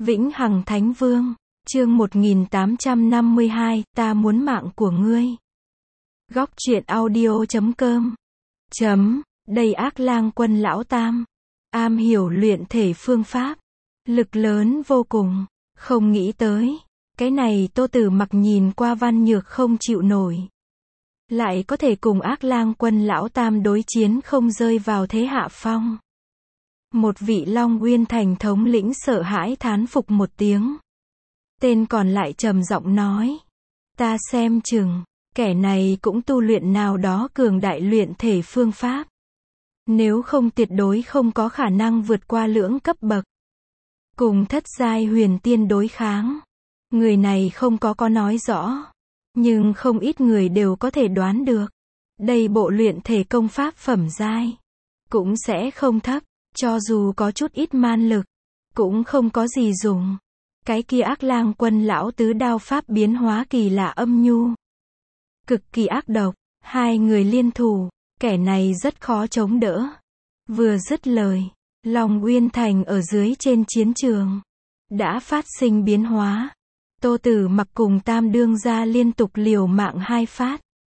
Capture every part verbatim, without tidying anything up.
Vĩnh Hằng Thánh Vương, chương một nghìn tám trăm năm mươi hai, ta muốn mạng của ngươi. Góc truyện audio chấm com. Chấm, đây Ác Lang Quân lão tam. Am hiểu luyện thể phương pháp. Lực lớn vô cùng. Không nghĩ tới. Cái này Tô Tử Mặc nhìn qua văn nhược không chịu nổi. Lại có thể cùng Ác Lang Quân lão tam đối chiến không rơi vào thế hạ phong. Một vị Long Uyên Thành thống lĩnh sợ hãi thán phục một tiếng. Tên còn lại trầm giọng nói. Ta xem chừng, kẻ này cũng tu luyện nào đó cường đại luyện thể phương pháp. Nếu không tuyệt đối không có khả năng vượt qua lưỡng cấp bậc. Cùng thất giai huyền tiên đối kháng. Người này không có có nói rõ. Nhưng không ít người đều có thể đoán được. Đây bộ luyện thể công pháp phẩm giai. Cũng sẽ không thấp. Cho dù có chút ít man lực, cũng không có gì dùng. Cái kia Ác Lang Quân lão tứ đao pháp biến hóa kỳ lạ âm nhu. Cực kỳ ác độc, hai người liên thủ, kẻ này rất khó chống đỡ. Vừa dứt lời, Long Uyên Thành ở dưới trên chiến trường, đã phát sinh biến hóa. Tô Tử Mặc cùng Tam Đương gia liên tục liều mạng hai phát.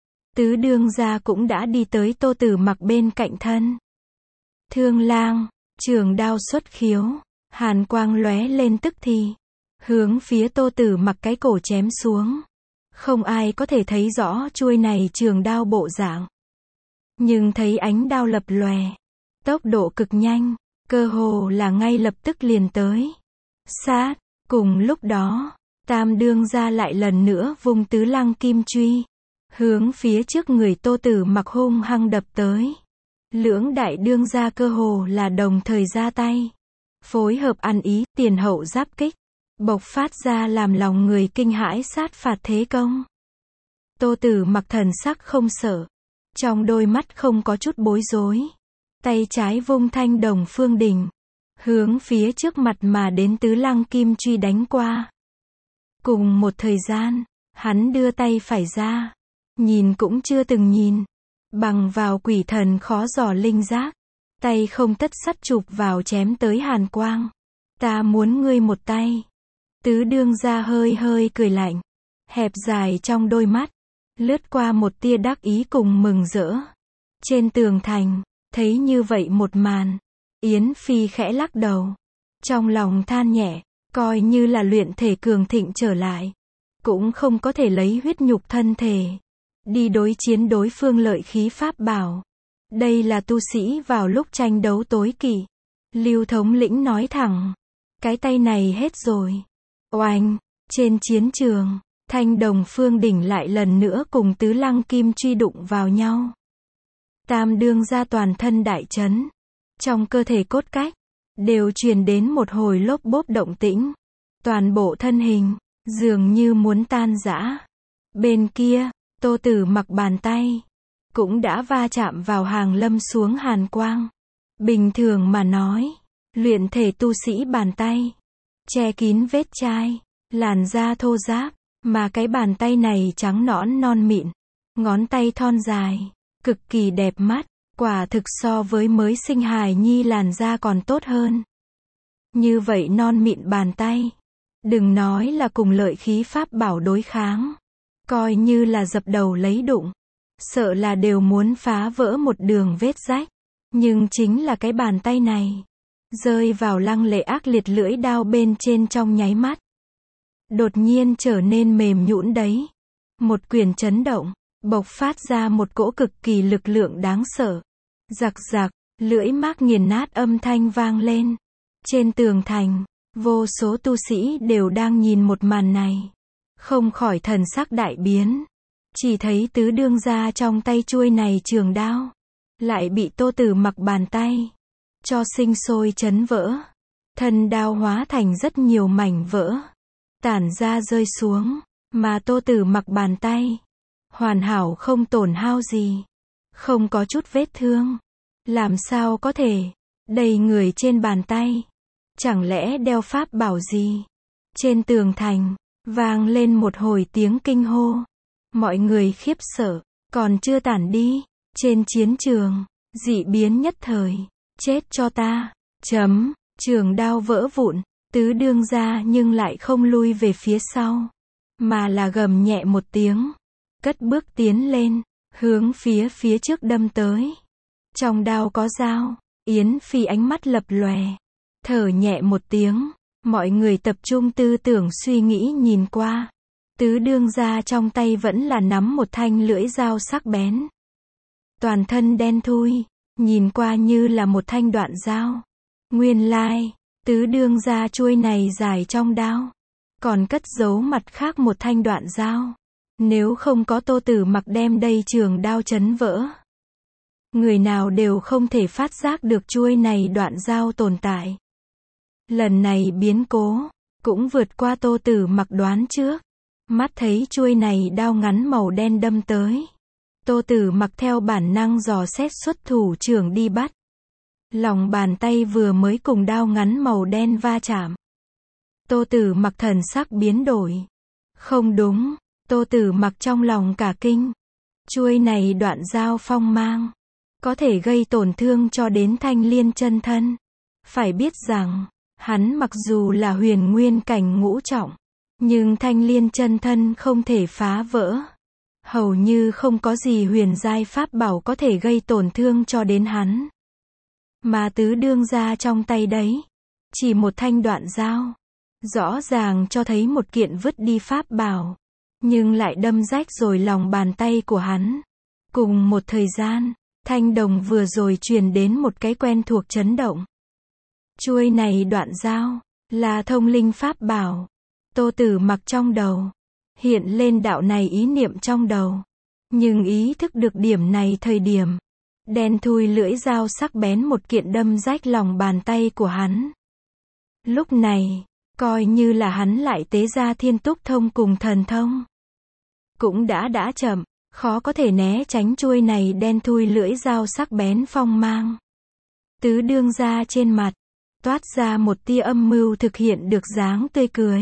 Tứ Đương gia cũng đã đi tới Tô Tử Mặc bên cạnh thân. Thương lang, trường đao xuất khiếu, hàn quang lóe lên tức thì, hướng phía Tô Tử Mặc cái cổ chém xuống. Không ai có thể thấy rõ chuôi này trường đao bộ dạng. Nhưng thấy ánh đao lập lòe, tốc độ cực nhanh, cơ hồ là ngay lập tức liền tới. Sát, cùng lúc đó, Tam Đương gia lại lần nữa vung tứ lăng kim truy, hướng phía trước người Tô Tử Mặc hung hăng đập tới. Lưỡng đại đương gia cơ hồ là đồng thời ra tay. Phối hợp ăn ý, tiền hậu giáp kích. Bộc phát ra làm lòng người kinh hãi sát phạt thế công. Tô Tử Mặc thần sắc không sợ. Trong đôi mắt không có chút bối rối. Tay trái vung thanh đồng phương đỉnh. Hướng phía trước mặt mà đến tứ lăng kim truy đánh qua. Cùng một thời gian, hắn đưa tay phải ra. Nhìn cũng chưa từng nhìn. Bằng vào quỷ thần khó dò linh giác. Tay không tất sắt chụp vào chém tới hàn quang. Ta muốn ngươi một tay. Tứ đương gia hơi hơi cười lạnh. Hẹp dài trong đôi mắt. Lướt qua một tia đắc ý cùng mừng rỡ. Trên tường thành, thấy như vậy một màn. Yến Phi khẽ lắc đầu. Trong lòng than nhẹ, coi như là luyện thể cường thịnh trở lại. Cũng không có thể lấy huyết nhục thân thể. Đi đối chiến đối phương lợi khí pháp bảo. Đây là tu sĩ vào lúc tranh đấu tối kỵ. Lưu thống lĩnh nói thẳng. Cái tay này hết rồi. Oanh, trên chiến trường, thanh đồng phương đỉnh lại lần nữa cùng tứ lăng kim truy đụng vào nhau. Tam đương gia toàn thân đại chấn. Trong cơ thể cốt cách, đều truyền đến một hồi lốp bốp động tĩnh. Toàn bộ thân hình, dường như muốn tan rã. Bên kia, Tô Tử Mặc bàn tay, cũng đã va chạm vào hàng lâm xuống hàn quang. Bình thường mà nói, luyện thể tu sĩ bàn tay, che kín vết chai, làn da thô ráp, mà cái bàn tay này trắng nõn non mịn, ngón tay thon dài, cực kỳ đẹp mắt, quả thực so với mới sinh hài nhi làn da còn tốt hơn. Như vậy non mịn bàn tay, đừng nói là cùng lợi khí pháp bảo đối kháng. Coi như là dập đầu lấy đụng. Sợ là đều muốn phá vỡ một đường vết rách. Nhưng chính là cái bàn tay này. Rơi vào lăng lệ ác liệt lưỡi đao bên trên trong nháy mắt. Đột nhiên trở nên mềm nhũn đấy. Một quyền chấn động. Bộc phát ra một cỗ cực kỳ lực lượng đáng sợ. Giặc giặc, lưỡi mác nghiền nát âm thanh vang lên. Trên tường thành, vô số tu sĩ đều đang nhìn một màn này. Không khỏi thần sắc đại biến. Chỉ thấy tứ đương gia trong tay chuôi này trường đao. Lại bị Tô Tử Mặc bàn tay. Cho sinh sôi chấn vỡ. Thân đao hóa thành rất nhiều mảnh vỡ. Tản ra rơi xuống. Mà Tô Tử Mặc bàn tay. Hoàn hảo không tổn hao gì. Không có chút vết thương. Làm sao có thể. Đầy người trên bàn tay. Chẳng lẽ đeo pháp bảo gì. Trên tường thành. Vang lên một hồi tiếng kinh hô. Mọi người khiếp sợ, còn chưa tản đi. Trên chiến trường, dị biến nhất thời. Chết cho ta. Chấm, trường đao vỡ vụn. Tứ đương gia nhưng lại không lui về phía sau, mà là gầm nhẹ một tiếng, cất bước tiến lên, hướng phía phía trước đâm tới. Trong đao có dao, Yến Phi ánh mắt lập lòe, thở nhẹ một tiếng, mọi người tập trung tư tưởng suy nghĩ nhìn qua. Tứ đương gia trong tay vẫn là nắm một thanh lưỡi dao sắc bén. Toàn thân đen thui, nhìn qua như là một thanh đoạn dao. Nguyên lai, tứ đương gia chuôi này dài trong đao, còn cất giấu mặt khác một thanh đoạn dao. Nếu không có Tô Tử Mặc đem đây trường đao chấn vỡ, người nào đều không thể phát giác được chuôi này đoạn dao tồn tại. Lần này biến cố, cũng vượt qua Tô Tử Mặc đoán trước. Mắt thấy chuôi này đao ngắn màu đen đâm tới. Tô Tử Mặc theo bản năng dò xét xuất thủ trưởng đi bắt. Lòng bàn tay vừa mới cùng đao ngắn màu đen va chạm. Tô Tử Mặc thần sắc biến đổi. Không đúng, Tô Tử Mặc trong lòng cả kinh. Chuôi này đoạn dao phong mang, có thể gây tổn thương cho đến Thanh Liên chân thân. Phải biết rằng, hắn mặc dù là huyền nguyên cảnh ngũ trọng, nhưng Thanh Liên chân thân không thể phá vỡ. Hầu như không có gì huyền giai pháp bảo có thể gây tổn thương cho đến hắn. Mà tứ đương gia trong tay đấy, chỉ một thanh đoạn dao, rõ ràng cho thấy một kiện vứt đi pháp bảo, nhưng lại đâm rách rồi lòng bàn tay của hắn. Cùng một thời gian, thanh đồng vừa rồi truyền đến một cái quen thuộc chấn động. Chuôi này đoạn dao, là thông linh pháp bảo. Tô Tử Mặc trong đầu, hiện lên đạo này ý niệm trong đầu. Nhưng ý thức được điểm này thời điểm, đen thui lưỡi dao sắc bén một kiện đâm rách lòng bàn tay của hắn. Lúc này, coi như là hắn lại tế ra thiên túc thông cùng thần thông, cũng đã đã chậm, khó có thể né tránh chuôi này đen thui lưỡi dao sắc bén phong mang. Tứ đương gia trên mặt, toát ra một tia âm mưu thực hiện được dáng tươi cười.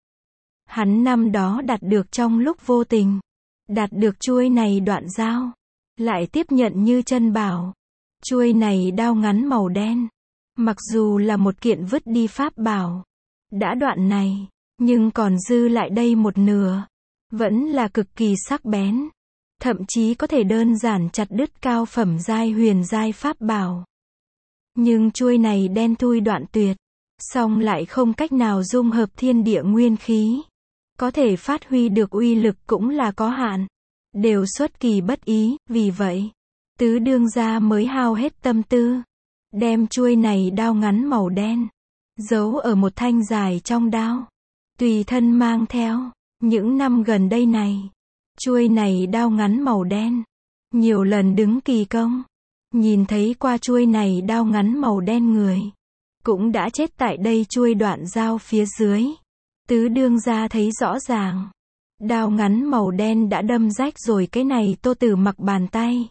Hắn năm đó đạt được trong lúc vô tình, đạt được chuôi này đoạn dao, lại tiếp nhận như chân bảo. Chuôi này đao ngắn màu đen, mặc dù là một kiện vứt đi pháp bảo, đã đoạn này, nhưng còn dư lại đây một nửa, vẫn là cực kỳ sắc bén, thậm chí có thể đơn giản chặt đứt cao phẩm giai huyền giai pháp bảo. Nhưng chuôi này đen thui đoạn tuyệt, song lại không cách nào dung hợp thiên địa nguyên khí. Có thể phát huy được uy lực cũng là có hạn, đều xuất kỳ bất ý. Vì vậy, tứ đương gia mới hao hết tâm tư, đem chuôi này đao ngắn màu đen, giấu ở một thanh dài trong đao, tùy thân mang theo. Những năm gần đây này, chuôi này đao ngắn màu đen, nhiều lần đứng kỳ công, nhìn thấy qua chuôi này đao ngắn màu đen người, cũng đã chết tại đây chuôi đoạn dao phía dưới. Tứ đương gia thấy rõ ràng, đao ngắn màu đen đã đâm rách rồi cái này Tô Tử Mặc bàn tay.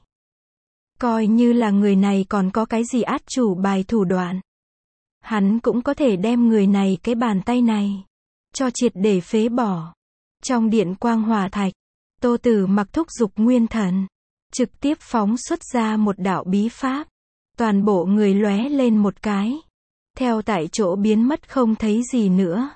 Coi như là người này còn có cái gì át chủ bài thủ đoạn, hắn cũng có thể đem người này cái bàn tay này cho triệt để phế bỏ. Trong điện quang hỏa thạch, Tô Tử Mặc thúc giục nguyên thần, trực tiếp phóng xuất ra một đạo bí pháp, toàn bộ người lóe lên một cái, theo tại chỗ biến mất không thấy gì nữa.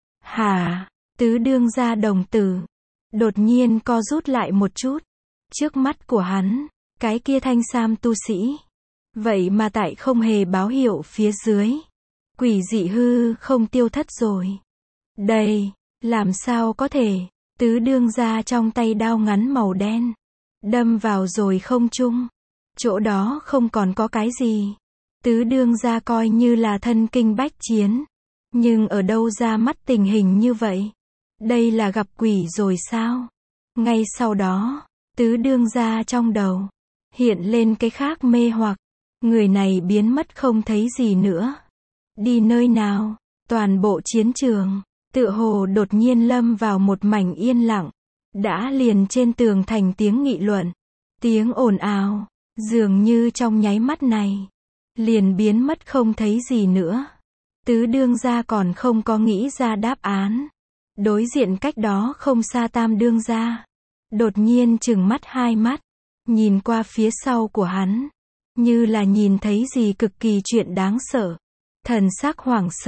Hả? Tứ đương gia đồng tử đột nhiên co rút lại một chút. Trước mắt của hắn, cái kia thanh sam tu sĩ, vậy mà tại không hề báo hiệu phía dưới, quỷ dị hư không tiêu thất rồi. Đây, làm sao có thể? Tứ đương gia trong tay đao ngắn màu đen, đâm vào rồi không trung. Chỗ đó không còn có cái gì. Tứ đương gia coi như là thân kinh bách chiến, nhưng ở đâu ra mắt tình hình như vậy? Đây là gặp quỷ rồi sao? Ngay sau đó, tứ đương gia trong đầu hiện lên cái khác mê hoặc, người này biến mất không thấy gì nữa. Đi nơi nào? Toàn bộ chiến trường tựa hồ đột nhiên lâm vào một mảnh yên lặng, đã liền trên tường thành tiếng nghị luận, tiếng ồn ào, dường như trong nháy mắt này liền biến mất không thấy gì nữa. Tứ đương gia còn không có nghĩ ra đáp án. Đối diện cách đó không xa tam đương gia, đột nhiên trừng mắt hai mắt, nhìn qua phía sau của hắn, như là nhìn thấy gì cực kỳ chuyện đáng sợ. Thần sắc hoảng sợ,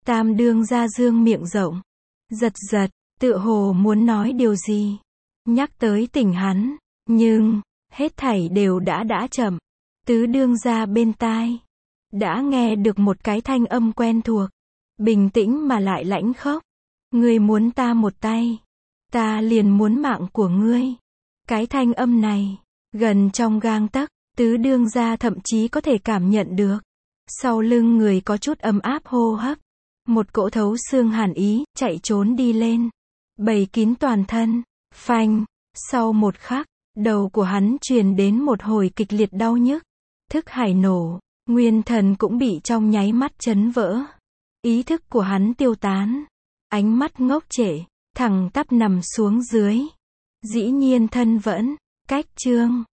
Tam đương gia dương miệng rộng. Giật giật, tựa hồ muốn nói điều gì. Nhắc tới tỉnh hắn. Nhưng, hết thảy đều đã đã chậm. Tứ đương gia bên tai. Đã nghe được một cái thanh âm quen thuộc. Bình tĩnh mà lại lãnh khốc. Ngươi muốn ta một tay. Ta liền muốn mạng của ngươi. Cái thanh âm này. Gần trong gang tấc. Tứ đương gia thậm chí có thể cảm nhận được. Sau lưng người có chút ấm áp hô hấp. Một cỗ thấu xương hàn ý, chạy trốn đi lên. Bầy kín toàn thân. Phanh. Sau một khắc, đầu của hắn truyền đến một hồi kịch liệt đau nhức. Thức hải nổ. Nguyên thần cũng bị trong nháy mắt chấn vỡ. Ý thức của hắn tiêu tán. Ánh mắt ngốc trệ. Thẳng tắp nằm xuống dưới. Dĩ nhiên thân vẫn. Cách chương.